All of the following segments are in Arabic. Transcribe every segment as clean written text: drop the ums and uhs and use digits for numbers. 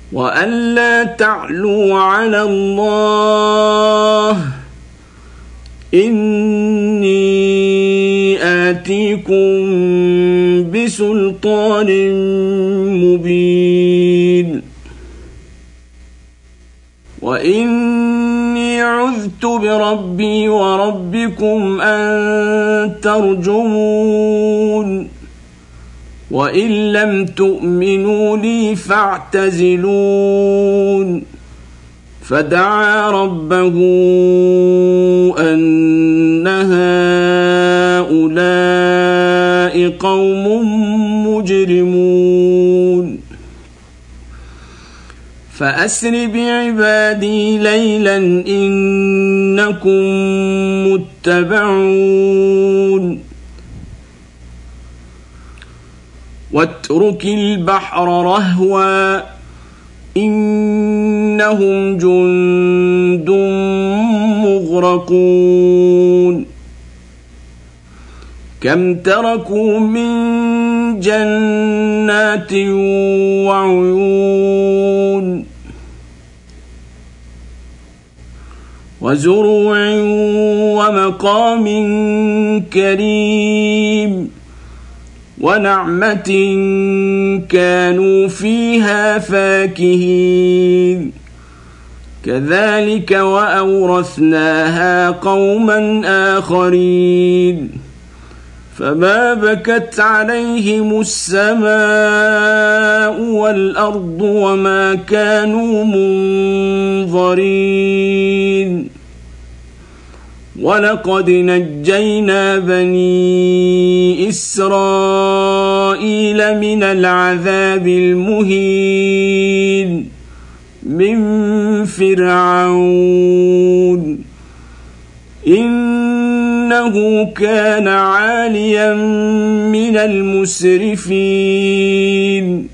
وألا تعلوا على الله إني آتيكم بسلطان مبين وإني عذت بربي وربكم أن ترجمون وإن لم تؤمنوا لي فاعتزلون فدعا ربه أن هؤلاء قوم مجرمون فأسر بعبادي ليلا إنكم متبعون واترك البحر رهوا إنهم جند مغرقون كم تركوا من جنات وعيون وزروع ومقام كريم ونعمة كانوا فيها فاكهين كذلك وأورثناها قوما آخرين فما بكت عليهم السماء والأرض وما كانوا منظرين ولقد نجينا بني إسرائيل من العذاب المهين من فرعون إنه كان عاليا من المسرفين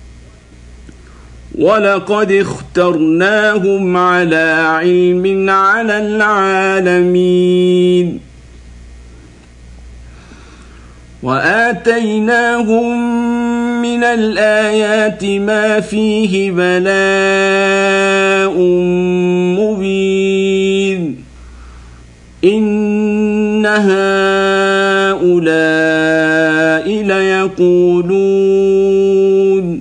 ولقد اخترناهم على علم على العالمين وآتيناهم من الآيات ما فيه بلاء مبين إن هؤلاء ليقولون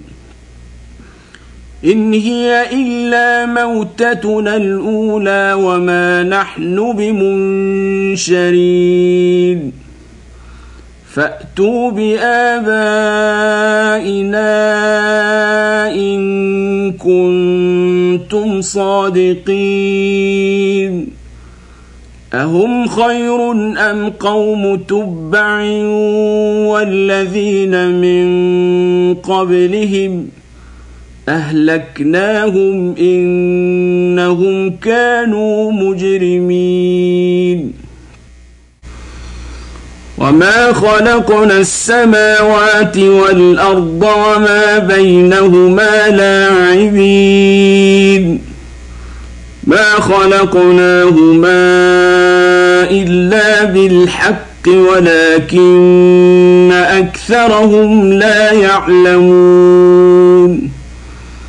إن هي إلا موتتنا الأولى وما نحن بمنشرين فأتوا بآبائنا إن كنتم صادقين أهم خير أم قوم تبع والذين من قبلهم أهلكناهم إنهم كانوا مجرمين وما خلقنا السماوات والأرض وما بينهما لاعبين ما خلقناهما إلا بالحق ولكن أكثرهم لا يعلمون